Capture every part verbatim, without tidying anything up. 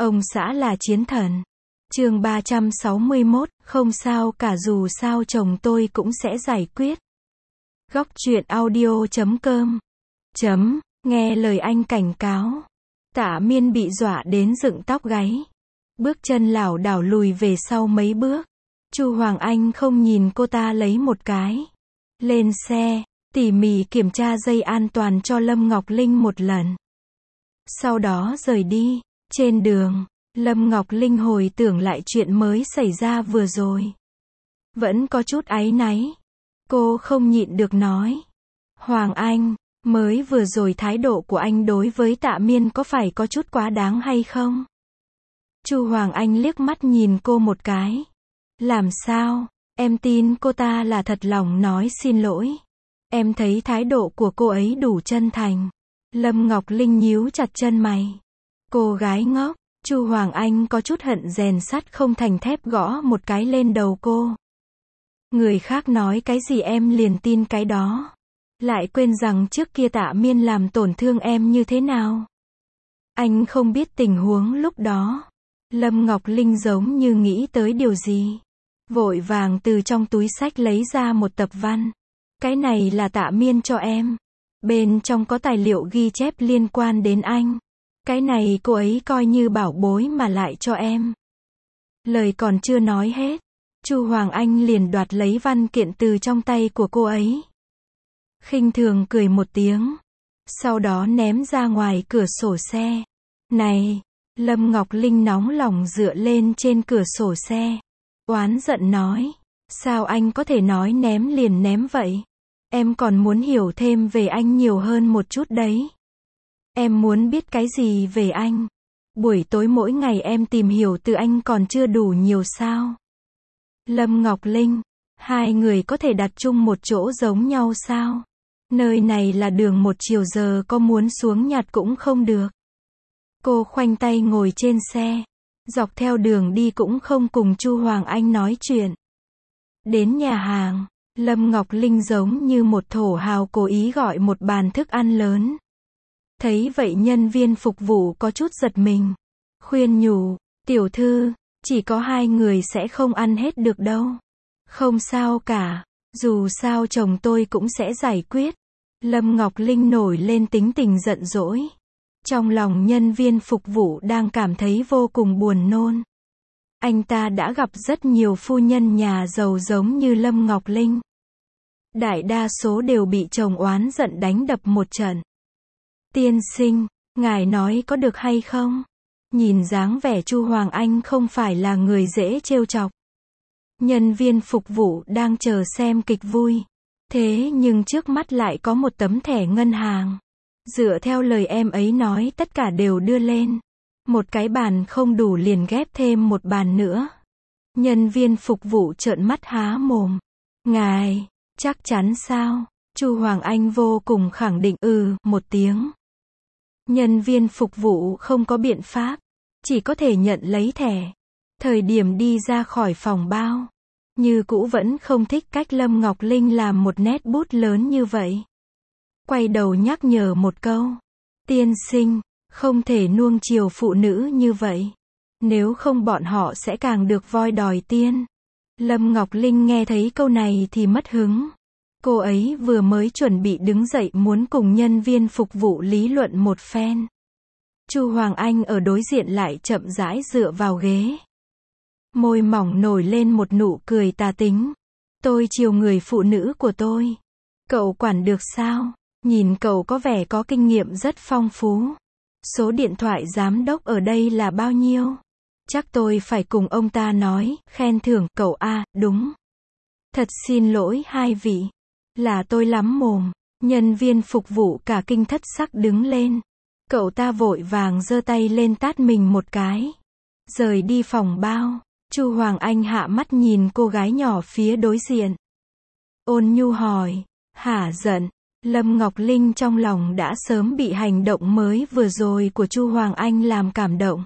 Ông xã là chiến thần. Chương ba trăm sáu mươi mốt, không sao cả dù sao chồng tôi cũng sẽ giải quyết. Góc truyện audio chấm com. Chấm, nghe lời anh cảnh cáo. Tạ Miên bị dọa đến dựng tóc gáy. Bước chân lảo đảo lùi về sau mấy bước. Chu Hoàng Anh không nhìn cô ta lấy một cái. Lên xe, tỉ mỉ kiểm tra dây an toàn cho Lâm Ngọc Linh một lần. Sau đó rời đi. Trên đường, Lâm Ngọc Linh hồi tưởng lại chuyện mới xảy ra vừa rồi. Vẫn có chút áy náy. Cô không nhịn được nói. Hoàng Anh, mới vừa rồi thái độ của anh đối với Tạ Miên có phải có chút quá đáng hay không? Chu Hoàng Anh liếc mắt nhìn cô một cái. Làm sao? Em tin cô ta là thật lòng nói xin lỗi. Em thấy thái độ của cô ấy đủ chân thành. Lâm Ngọc Linh nhíu chặt chân mày. Cô gái ngốc. Chu Hoàng Anh có chút hận rèn sắt không thành thép gõ một cái lên đầu cô. Người khác nói cái gì em liền tin cái đó. Lại quên rằng trước kia Tạ Miên làm tổn thương em như thế nào. Anh không biết tình huống lúc đó. Lâm Ngọc Linh giống như nghĩ tới điều gì. Vội vàng từ trong túi xách lấy ra một tập văn. Cái này là Tạ Miên cho em. Bên trong có tài liệu ghi chép liên quan đến anh. Cái này cô ấy coi như bảo bối mà lại cho em. Lời còn chưa nói hết. Chu Hoàng Anh liền đoạt lấy văn kiện từ trong tay của cô ấy. Khinh thường cười một tiếng. Sau đó ném ra ngoài cửa sổ xe. Này! Lâm Ngọc Linh nóng lòng dựa lên trên cửa sổ xe. Oán giận nói. Sao anh có thể nói ném liền ném vậy? Em còn muốn hiểu thêm về anh nhiều hơn một chút đấy. Em muốn biết cái gì về anh? Buổi tối mỗi ngày em tìm hiểu từ anh còn chưa đủ nhiều sao? Lâm Ngọc Linh, hai người có thể đặt chung một chỗ giống nhau sao? Nơi này là đường một chiều giờ có muốn xuống nhặt cũng không được. Cô khoanh tay ngồi trên xe. Dọc theo đường đi cũng không cùng Chu Hoàng Anh nói chuyện. Đến nhà hàng, Lâm Ngọc Linh giống như một thổ hào cố ý gọi một bàn thức ăn lớn. Thấy vậy nhân viên phục vụ có chút giật mình. Khuyên nhủ, tiểu thư, chỉ có hai người sẽ không ăn hết được đâu. Không sao cả, dù sao chồng tôi cũng sẽ giải quyết. Lâm Ngọc Linh nổi lên tính tình giận dỗi. Trong lòng nhân viên phục vụ đang cảm thấy vô cùng buồn nôn. Anh ta đã gặp rất nhiều phu nhân nhà giàu giống như Lâm Ngọc Linh. Đại đa số đều bị chồng oán giận đánh đập một trận. Tiên sinh, ngài nói có được hay không? Nhìn dáng vẻ Chu Hoàng Anh không phải là người dễ trêu chọc. Nhân viên phục vụ đang chờ xem kịch vui. Thế nhưng trước mắt lại có một tấm thẻ ngân hàng. Dựa theo lời em ấy nói tất cả đều đưa lên. Một cái bàn không đủ liền ghép thêm một bàn nữa. Nhân viên phục vụ trợn mắt há mồm. Ngài, chắc chắn sao? Chu Hoàng Anh vô cùng khẳng định ừ, một tiếng. Nhân viên phục vụ không có biện pháp. Chỉ có thể nhận lấy thẻ. Thời điểm đi ra khỏi phòng bao. Như cũ vẫn không thích cách Lâm Ngọc Linh làm một nét bút lớn như vậy. Quay đầu nhắc nhở một câu. Tiên sinh, không thể nuông chiều phụ nữ như vậy. Nếu không bọn họ sẽ càng được voi đòi tiên. Lâm Ngọc Linh nghe thấy câu này thì mất hứng. Cô ấy vừa mới chuẩn bị đứng dậy muốn cùng nhân viên phục vụ lý luận một phen. Chu Hoàng Anh ở đối diện lại chậm rãi dựa vào ghế. Môi mỏng nổi lên một nụ cười tà tính. Tôi chiều người phụ nữ của tôi. Cậu quản được sao? Nhìn cậu có vẻ có kinh nghiệm rất phong phú. Số điện thoại giám đốc ở đây là bao nhiêu? Chắc tôi phải cùng ông ta nói, khen thưởng cậu a, đúng. Thật xin lỗi hai vị. Là tôi lắm mồm. Nhân viên phục vụ cả kinh thất sắc đứng lên. Cậu ta vội vàng giơ tay lên tát mình một cái. Rời đi phòng bao. Chu Hoàng Anh hạ mắt nhìn cô gái nhỏ phía đối diện. Ôn nhu hỏi. Hả giận? Lâm Ngọc Linh trong lòng đã sớm bị hành động mới vừa rồi của Chu Hoàng Anh làm cảm động.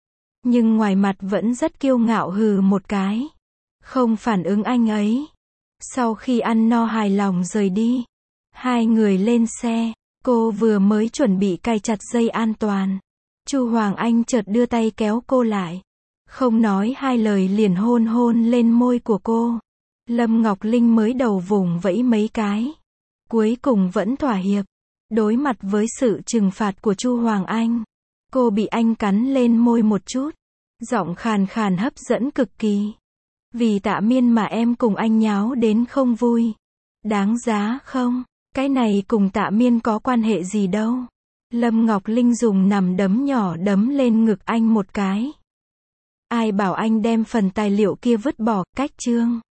Nhưng ngoài mặt vẫn rất kiêu ngạo hừ một cái. Không phản ứng anh ấy. Sau khi ăn no hài lòng rời đi. Hai người lên xe. Cô vừa mới chuẩn bị cài chặt dây an toàn. Chu Hoàng Anh chợt đưa tay kéo cô lại. Không nói hai lời liền hôn hôn lên môi của cô. Lâm Ngọc Linh mới đầu vùng vẫy mấy cái. Cuối cùng vẫn thỏa hiệp. Đối mặt với sự trừng phạt của Chu Hoàng Anh, cô bị anh cắn lên môi một chút. Giọng khàn khàn hấp dẫn cực kỳ. Vì Tạ Miên mà em cùng anh nháo đến không vui. Đáng giá không? Cái này cùng Tạ Miên có quan hệ gì đâu. Lâm Ngọc Linh dùng nằm đấm nhỏ đấm lên ngực anh một cái. Ai bảo anh đem phần tài liệu kia vứt bỏ, cách chương.